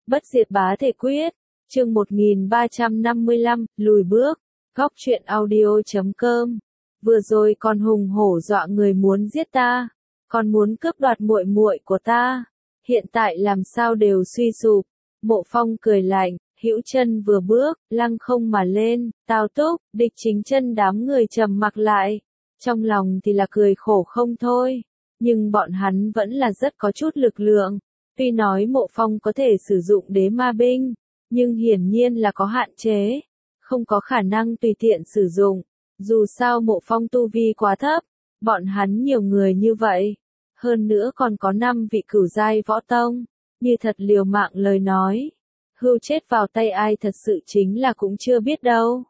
Bất diệt bá thể quyết, chương 1355, lùi bước, góc truyện audio.com. Vừa rồi còn hùng hổ dọa người muốn giết ta, còn muốn cướp đoạt muội muội của ta, hiện tại làm sao đều suy sụp. Mộ Phong cười lạnh, hữu chân vừa bước, lăng không mà lên, Tào Túc, Địch Chính Chân đám người trầm mặc lại, trong lòng thì là cười khổ không thôi, nhưng bọn hắn vẫn là rất có chút lực lượng. Tuy nói Mộ Phong có thể sử dụng đế ma binh, nhưng hiển nhiên là có hạn chế, không có khả năng tùy tiện sử dụng. Dù sao Mộ Phong tu vi quá thấp, bọn hắn nhiều người như vậy, hơn nữa còn có 5 vị cửu giai võ tông, như thật liều mạng lời nói, hưu chết vào tay ai thật sự chính là cũng chưa biết đâu.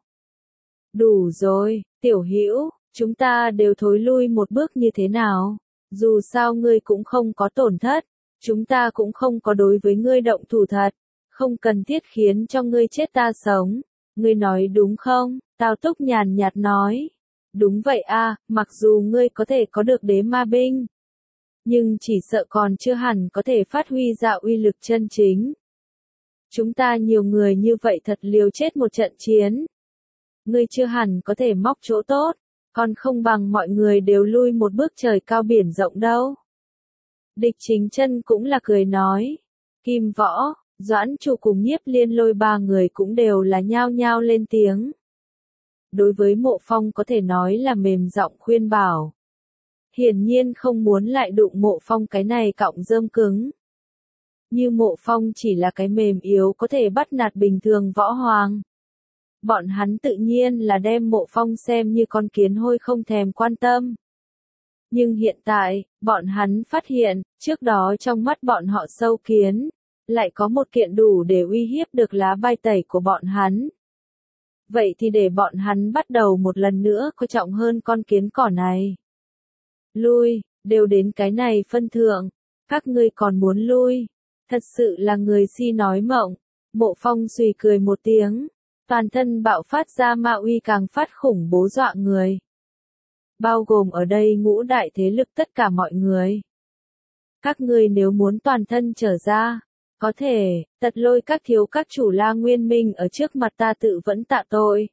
Đủ rồi, tiểu hữu, chúng ta đều thối lui một bước như thế nào, dù sao ngươi cũng không có tổn thất, chúng ta cũng không có đối với ngươi động thủ thật, không cần thiết khiến cho ngươi chết ta sống, ngươi nói đúng không? Tào Túc nhàn nhạt nói, đúng vậy a, mặc dù ngươi có thể có được đế ma binh, nhưng chỉ sợ còn chưa hẳn có thể phát huy ra uy lực chân chính. Chúng ta nhiều người như vậy thật liều chết một trận chiến, ngươi chưa hẳn có thể móc chỗ tốt, còn không bằng mọi người đều lui một bước trời cao biển rộng đâu. Địch Chính Chân cũng là cười nói, Kim Võ, Doãn Chu cùng Nhiếp Liên Lôi ba người cũng đều là nhao nhao lên tiếng. Đối với Mộ Phong có thể nói là mềm giọng khuyên bảo. Hiển nhiên không muốn lại đụng Mộ Phong cái này cọng rơm cứng. Như Mộ Phong chỉ là cái mềm yếu có thể bắt nạt bình thường võ hoàng. Bọn hắn tự nhiên là đem Mộ Phong xem như con kiến hôi không thèm quan tâm. Nhưng hiện tại, bọn hắn phát hiện, trước đó trong mắt bọn họ sâu kiến, lại có một kiện đủ để uy hiếp được lá bài tẩy của bọn hắn. Vậy thì để bọn hắn bắt đầu một lần nữa coi trọng hơn con kiến cỏ này. Lui, đều đến cái này phân thượng, các ngươi còn muốn lui, thật sự là người si nói mộng. Mộ Phong suy cười một tiếng, toàn thân bạo phát ra ma uy càng phát khủng bố dọa người. Bao gồm ở đây ngũ đại thế lực tất cả mọi người. Các ngươi nếu muốn toàn thân trở ra, có thể, Tật Lôi các thiếu các chủ La Nguyên Minh ở trước mặt ta tự vẫn tạ tội.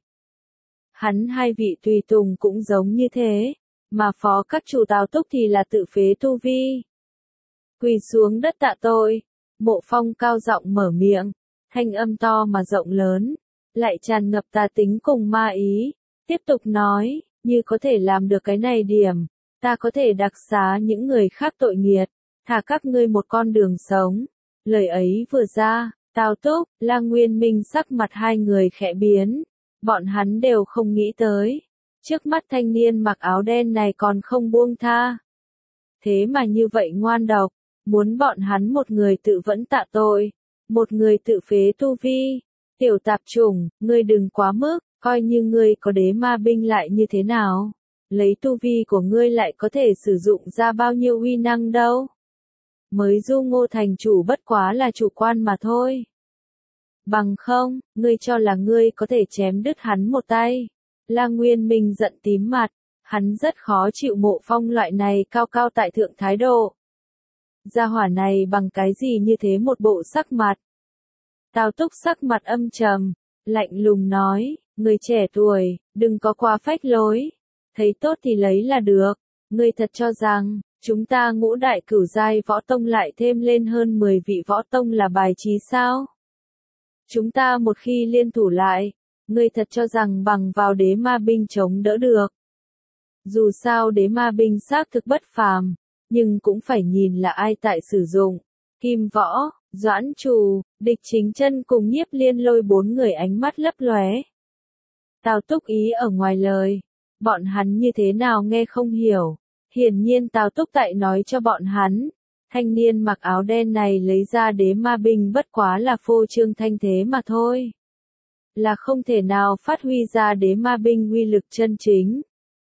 Hắn hai vị tùy tùng cũng giống như thế, mà phó các chủ Tào Túc thì là tự phế tu vi. Quỳ xuống đất tạ tội, Mộ Phong cao giọng mở miệng, thanh âm to mà rộng lớn, lại tràn ngập tà tính cùng ma ý, tiếp tục nói, như có thể làm được cái này điểm, ta có thể đặc xá những người khác tội nghiệt, thả các ngươi một con đường sống. Lời ấy vừa ra, Tào Túc, La Nguyên Minh sắc mặt hai người khẽ biến, bọn hắn đều không nghĩ tới, trước mắt thanh niên mặc áo đen này còn không buông tha. Thế mà như vậy ngoan độc, muốn bọn hắn một người tự vẫn tạ tội, một người tự phế tu vi. Tiểu tạp chủng, ngươi đừng quá mức, coi như ngươi có đế ma binh lại như thế nào, lấy tu vi của ngươi lại có thể sử dụng ra bao nhiêu uy năng đâu. Mới Du Ngô thành chủ bất quá là chủ quan mà thôi. Bằng không, ngươi cho là ngươi có thể chém đứt hắn một tay. La Nguyên Minh giận tím mặt, hắn rất khó chịu Mộ Phong loại này cao cao tại thượng thái độ. Gia hỏa này bằng cái gì như thế một bộ sắc mặt. Tào Túc sắc mặt âm trầm, lạnh lùng nói, người trẻ tuổi, đừng có quá phách lối, thấy tốt thì lấy là được, ngươi thật cho rằng, chúng ta ngũ đại cửu giai võ tông lại thêm lên hơn 10 vị võ tông là bài trí sao? Chúng ta một khi liên thủ lại, ngươi thật cho rằng bằng vào đế ma binh chống đỡ được. Dù sao đế ma binh xác thực bất phàm, nhưng cũng phải nhìn là ai tại sử dụng. Kim Võ, Doãn Trù, Địch Chính Chân cùng Nhiếp Liên Lôi bốn người ánh mắt lấp lóe. Tào Túc ý ở ngoài lời, bọn hắn như thế nào nghe không hiểu. Hiển nhiên Tào Túc tại nói cho bọn hắn, thanh niên mặc áo đen này lấy ra đế ma binh bất quá là phô trương thanh thế mà thôi. Là không thể nào phát huy ra đế ma binh uy lực chân chính.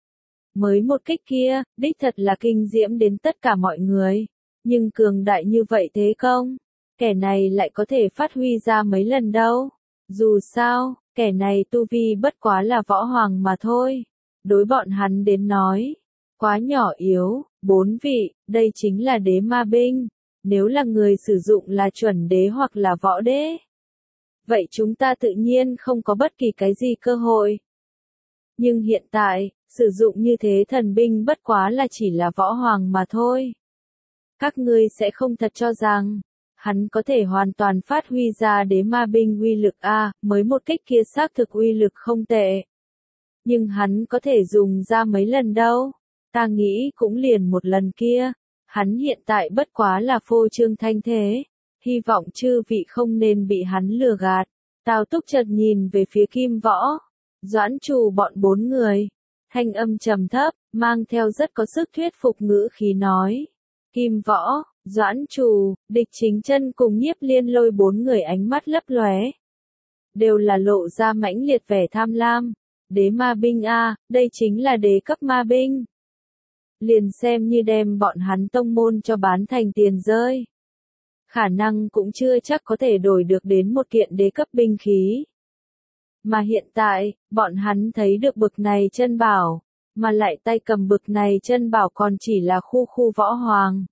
Mới một kích kia, đích thật là kinh diễm đến tất cả mọi người, nhưng cường đại như vậy thế không? Kẻ này lại có thể phát huy ra mấy lần đâu. Dù sao, kẻ này tu vi bất quá là võ hoàng mà thôi. Đối bọn hắn đến nói, quá nhỏ yếu, 4 vị, đây chính là đế ma binh. nếu là người sử dụng là chuẩn đế hoặc là võ đế. Vậy chúng ta tự nhiên không có bất kỳ cái gì cơ hội. Nhưng hiện tại, sử dụng như thế thần binh bất quá là chỉ là võ hoàng mà thôi. Các ngươi sẽ không thật cho rằng, hắn có thể hoàn toàn phát huy ra đế ma binh uy lực a, mới một kích kia xác thực uy lực không tệ. Nhưng hắn có thể dùng ra mấy lần đâu, ta nghĩ cũng liền một lần kia, hắn hiện tại bất quá là phô trương thanh thế, hy vọng chư vị không nên bị hắn lừa gạt. Tào Túc chợt nhìn về phía Kim Võ, Doãn Trù bọn 4 người, thanh âm trầm thấp, mang theo rất có sức thuyết phục ngữ khí nói. Kim Võ, Doãn Trù, Địch Chính Chân cùng Nhiếp Liên Lôi 4 người ánh mắt lấp lóe, đều là lộ ra mãnh liệt vẻ tham lam. Đế ma binh a, đây chính là đế cấp ma binh. Liền xem như đem bọn hắn tông môn cho bán thành tiền rơi, khả năng cũng chưa chắc có thể đổi được đến một kiện đế cấp binh khí. Mà hiện tại, bọn hắn thấy được bực này chân bảo, mà lại tay cầm bực này chân bảo còn chỉ là khu võ hoàng.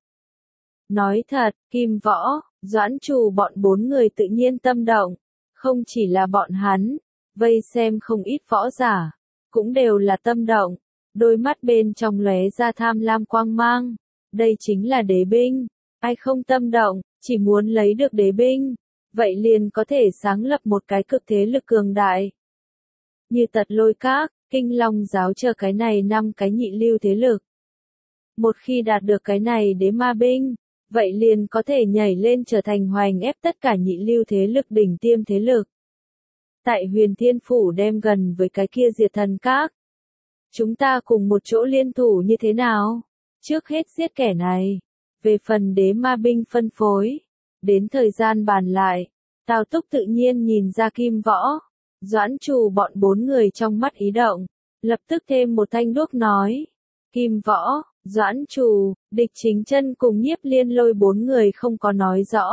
Nói thật, Kim Võ, Doãn Trù bọn 4 người tự nhiên tâm động, không chỉ là bọn hắn, vây xem không ít võ giả, cũng đều là tâm động, đôi mắt bên trong lóe ra tham lam quang mang, đây chính là đế binh, ai không tâm động, chỉ muốn lấy được đế binh, vậy liền có thể sáng lập một cái cực thế lực cường đại. Như Tật Lôi Các, Kinh Long giáo chờ cái này 5 cái nhị lưu thế lực. Một khi đạt được cái này đế ma binh, vậy liền có thể nhảy lên trở thành hoành ép tất cả nhị lưu thế lực đỉnh tiêm thế lực. Tại Huyền Thiên Phủ đem gần với cái kia Diệt Thần Các. Chúng ta cùng một chỗ liên thủ như thế nào? Trước hết giết kẻ này. Về phần đế ma binh phân phối, đến thời gian bàn lại, Tào Túc tự nhiên nhìn ra Kim Võ, Doãn Trù bọn 4 người trong mắt ý động, lập tức thêm một thanh đuốc nói. Kim Võ, Doãn Trù, Địch Chính Chân cùng Nhiếp Liên Lôi 4 người không có nói rõ.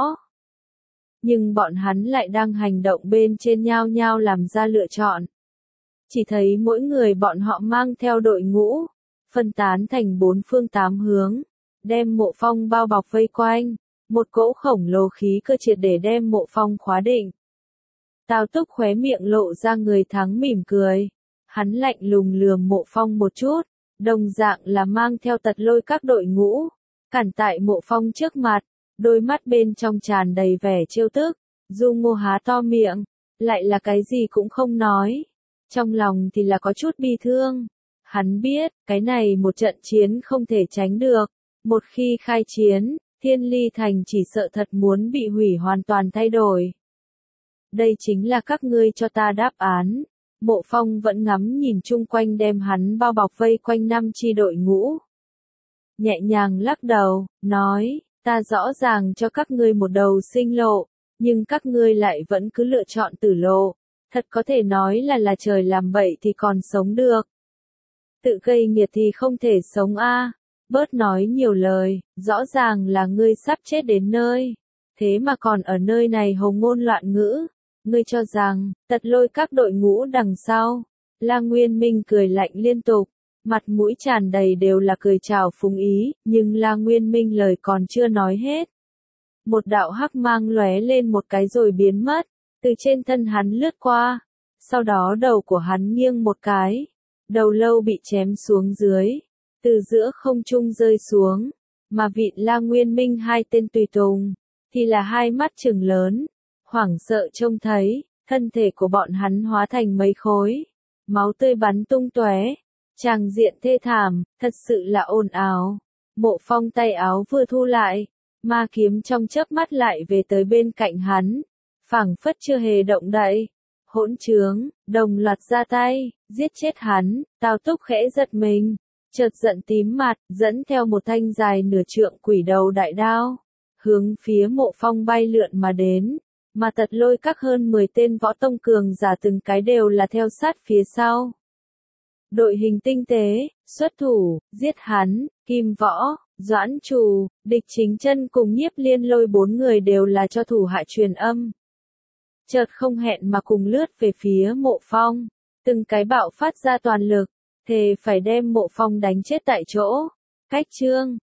Nhưng bọn hắn lại đang hành động bên trên nhao nhao làm ra lựa chọn. Chỉ thấy mỗi người bọn họ mang theo đội ngũ, phân tán thành 4 phương 8 hướng, đem Mộ Phong bao bọc vây quanh, một cỗ khổng lồ khí cơ triệt để đem Mộ Phong khóa định. Tào Túc khóe miệng lộ ra người thắng mỉm cười, hắn lạnh lùng lườm Mộ Phong một chút, đồng dạng là mang theo Tật Lôi Các đội ngũ, cản tại Mộ Phong trước mặt, đôi mắt bên trong tràn đầy vẻ trêu tức, Du Ngô há to miệng, lại là cái gì cũng không nói, trong lòng thì là có chút bi thương. Hắn biết, cái này một trận chiến không thể tránh được, một khi khai chiến, Thiên Ly Thành chỉ sợ thật muốn bị hủy hoàn toàn thay đổi. Đây chính là các ngươi cho ta đáp án. Mộ Phong vẫn ngắm nhìn chung quanh đem hắn bao bọc vây quanh 5 chi đội ngũ. Nhẹ nhàng lắc đầu, nói, ta rõ ràng cho các ngươi một đầu sinh lộ, nhưng các ngươi lại vẫn cứ lựa chọn tử lộ. Thật có thể nói là trời làm bậy thì còn sống được. Tự gây nghiệt thì không thể sống a. Bớt nói nhiều lời, rõ ràng là ngươi sắp chết đến nơi. Thế mà còn ở nơi này hồng ngôn loạn ngữ. Ngươi cho rằng, Tật Lôi Các đội ngũ đằng sau. La Nguyên Minh cười lạnh liên tục, mặt mũi tràn đầy đều là cười chào phúng ý, nhưng La Nguyên Minh lời còn chưa nói hết. Một đạo hắc mang lóe lên một cái rồi biến mất, từ trên thân hắn lướt qua. Sau đó đầu của hắn nghiêng một cái, đầu lâu bị chém xuống dưới, từ giữa không trung rơi xuống, mà vị La Nguyên Minh 2 tên tùy tùng, thì là hai mắt trừng lớn, hoảng sợ trông thấy, thân thể của bọn hắn hóa thành mấy khối, máu tươi bắn tung tóe, tràng diện thê thảm, thật sự là ồn ào. Mộ Phong tay áo vừa thu lại, ma kiếm trong chớp mắt lại về tới bên cạnh hắn, phảng phất chưa hề động đậy. Hỗn trướng, đồng loạt ra tay, giết chết hắn. Tào Túc khẽ giật mình, chợt giận tím mặt, dẫn theo một thanh dài nửa trượng quỷ đầu đại đao, hướng phía Mộ Phong bay lượn mà đến, mà Tật Lôi Các hơn 10 tên võ tông cường giả từng cái đều là theo sát phía sau. Đội hình tinh tế, xuất thủ, giết hắn. Kim Võ, Doãn Trù, Địch Chính Chân cùng Nhiếp Liên Lôi 4 người đều là cho thủ hạ truyền âm. Chợt không hẹn mà cùng lướt về phía Mộ Phong, từng cái bạo phát ra toàn lực, thề phải đem Mộ Phong đánh chết tại chỗ. Cách chương